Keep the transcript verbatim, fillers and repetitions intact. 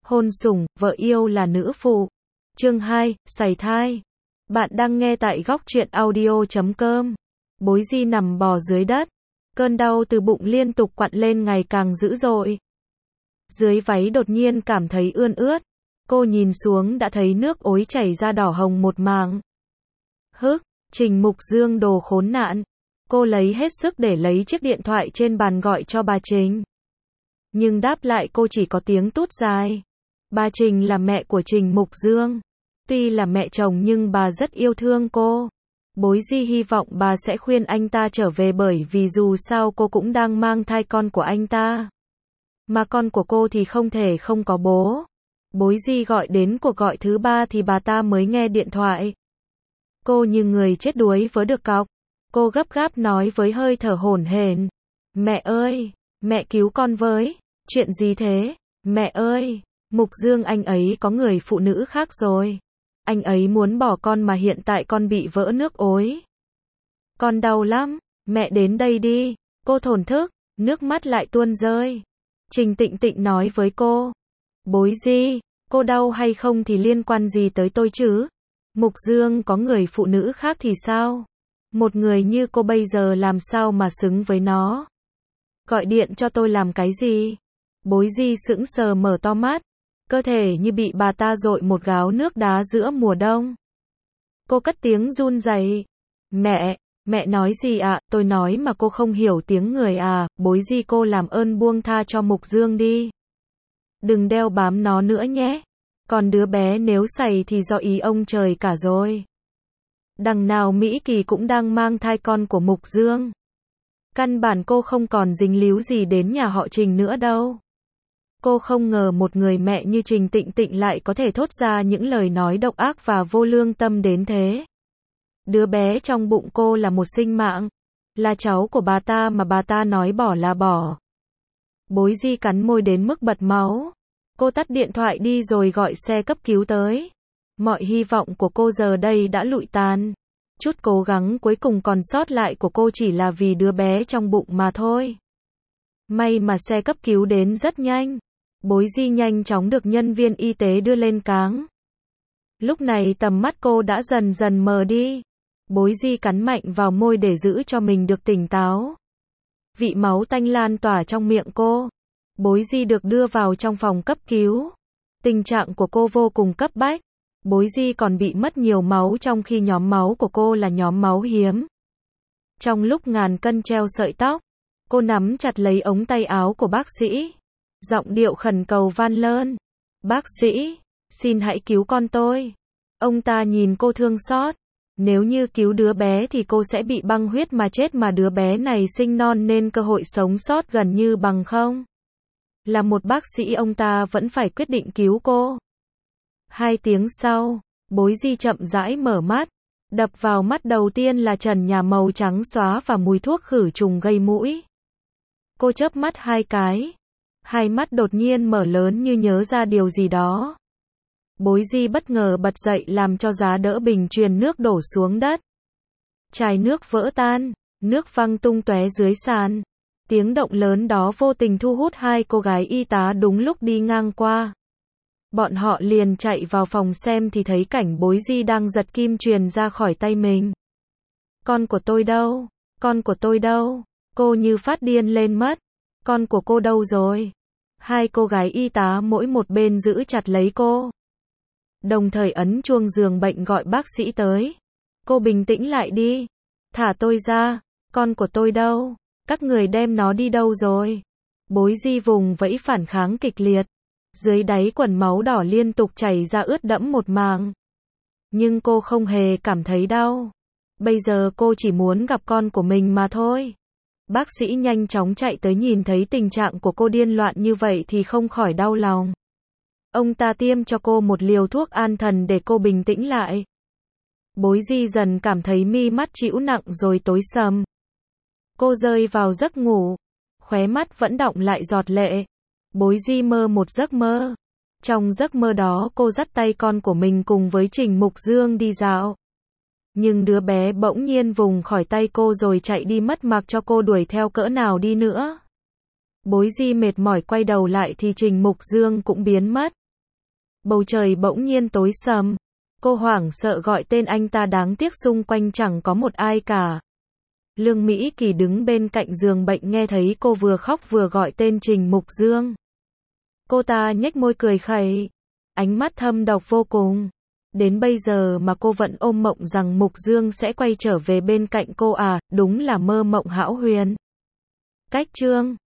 Hôn sủng, vợ yêu là nữ phụ. Chương hai, sảy thai. Bạn đang nghe tại góc truyện audio chấm com. Bối Di nằm bò dưới đất. Cơn đau từ bụng liên tục quặn lên ngày càng dữ dội. Dưới váy đột nhiên cảm thấy ươn ướt. Cô nhìn xuống đã thấy nước ối chảy ra đỏ hồng một mảng. Hức, Trình Mục Dương đồ khốn nạn. Cô lấy hết sức để lấy chiếc điện thoại trên bàn gọi cho bà Trình. Nhưng đáp lại cô chỉ có tiếng tút dài. Bà Trình là mẹ của Trình Mục Dương. Tuy là mẹ chồng nhưng bà rất yêu thương cô. Bối Di hy vọng bà sẽ khuyên anh ta trở về bởi vì dù sao cô cũng đang mang thai con của anh ta. Mà con của cô thì không thể không có bố. Bối Di gọi đến cuộc gọi thứ ba thì bà ta mới nghe điện thoại. Cô như người chết đuối vớ được cọc. Cô gấp gáp nói với hơi thở hổn hển. Mẹ ơi, mẹ cứu con với. Chuyện gì thế? Mẹ ơi, Mục Dương anh ấy có người phụ nữ khác rồi. Anh ấy muốn bỏ con mà hiện tại con bị vỡ nước ối. Con đau lắm, mẹ đến đây đi. Cô thổn thức, nước mắt lại tuôn rơi. Trình Tịnh Tịnh nói với cô. Bối Di, cô đau hay không thì liên quan gì tới tôi chứ? Mục Dương có người phụ nữ khác thì sao? Một người như cô bây giờ làm sao mà xứng với nó? Gọi điện cho tôi làm cái gì? Bối Di sững sờ mở to mắt. Cơ thể như bị bà ta dội một gáo nước đá giữa mùa đông. Cô cất tiếng run rẩy. Mẹ, mẹ nói gì ạ? À? Tôi nói mà cô không hiểu tiếng người à? Bối Di cô làm ơn buông tha cho Mục Dương đi. Đừng đeo bám nó nữa nhé. Còn đứa bé nếu sảy thì do ý ông trời cả rồi. Đằng nào Mỹ Kỳ cũng đang mang thai con của Mục Dương. Căn bản cô không còn dính líu gì đến nhà họ Trình nữa đâu. Cô không ngờ một người mẹ như Trình Tịnh Tịnh lại có thể thốt ra những lời nói độc ác và vô lương tâm đến thế. Đứa bé trong bụng cô là một sinh mạng. Là cháu của bà ta mà bà ta nói bỏ là bỏ. Bối Di cắn môi đến mức bật máu. Cô tắt điện thoại đi rồi gọi xe cấp cứu tới. Mọi hy vọng của cô giờ đây đã lụi tàn. Chút cố gắng cuối cùng còn sót lại của cô chỉ là vì đứa bé trong bụng mà thôi. May mà xe cấp cứu đến rất nhanh. Bối Di nhanh chóng được nhân viên y tế đưa lên cáng. Lúc này tầm mắt cô đã dần dần mờ đi. Bối Di cắn mạnh vào môi để giữ cho mình được tỉnh táo. Vị máu tanh lan tỏa trong miệng cô. Bối Di được đưa vào trong phòng cấp cứu. Tình trạng của cô vô cùng cấp bách. Bối Di còn bị mất nhiều máu trong khi nhóm máu của cô là nhóm máu hiếm. Trong lúc ngàn cân treo sợi tóc, cô nắm chặt lấy ống tay áo của bác sĩ. Giọng điệu khẩn cầu van lơn. Bác sĩ, xin hãy cứu con tôi. Ông ta nhìn cô thương xót. Nếu như cứu đứa bé thì cô sẽ bị băng huyết mà chết mà đứa bé này sinh non nên cơ hội sống sót gần như bằng không. Là một bác sĩ ông ta vẫn phải quyết định cứu cô. Hai tiếng sau, Bối Di chậm rãi mở mắt. Đập vào mắt đầu tiên là trần nhà màu trắng xóa và mùi thuốc khử trùng gây mũi. Cô chớp mắt hai cái. Hai mắt đột nhiên mở lớn như nhớ ra điều gì đó. Bối Di bất ngờ bật dậy làm cho giá đỡ bình truyền nước đổ xuống đất. Chai nước vỡ tan, nước văng tung tóe dưới sàn. Tiếng động lớn đó vô tình thu hút hai cô gái y tá đúng lúc đi ngang qua. Bọn họ liền chạy vào phòng xem thì thấy cảnh Bối Di đang giật kim truyền ra khỏi tay mình. Con của tôi đâu? Con của tôi đâu? Cô như phát điên lên mất. Con của cô đâu rồi? Hai cô gái y tá mỗi một bên giữ chặt lấy cô. Đồng thời ấn chuông giường bệnh gọi bác sĩ tới. Cô bình tĩnh lại đi. Thả tôi ra. Con của tôi đâu? Các người đem nó đi đâu rồi? Bối Di vùng vẫy phản kháng kịch liệt. Dưới đáy quần máu đỏ liên tục chảy ra ướt đẫm một mảng. Nhưng cô không hề cảm thấy đau. Bây giờ cô chỉ muốn gặp con của mình mà thôi. Bác sĩ nhanh chóng chạy tới nhìn thấy tình trạng của cô điên loạn như vậy thì không khỏi đau lòng. Ông ta tiêm cho cô một liều thuốc an thần để cô bình tĩnh lại. Bối Di dần cảm thấy mi mắt trĩu nặng rồi tối sầm. Cô rơi vào giấc ngủ. Khóe mắt vẫn đọng lại giọt lệ. Bối Di mơ một giấc mơ. Trong giấc mơ đó cô dắt tay con của mình cùng với Trình Mục Dương đi dạo. Nhưng đứa bé bỗng nhiên vùng khỏi tay cô rồi chạy đi mất mặc cho cô đuổi theo cỡ nào đi nữa. Bối Di mệt mỏi quay đầu lại thì Trình Mục Dương cũng biến mất. Bầu trời bỗng nhiên tối sầm. Cô hoảng sợ gọi tên anh ta, đáng tiếc xung quanh chẳng có một ai cả. Lương Mỹ Kỳ đứng bên cạnh giường bệnh nghe thấy cô vừa khóc vừa gọi tên Trình Mục Dương. Cô ta nhếch môi cười khẩy, ánh mắt thâm độc vô cùng. Đến bây giờ mà cô vẫn ôm mộng rằng Mục Dương sẽ quay trở về bên cạnh cô à, đúng là mơ mộng hão huyền. Cách chương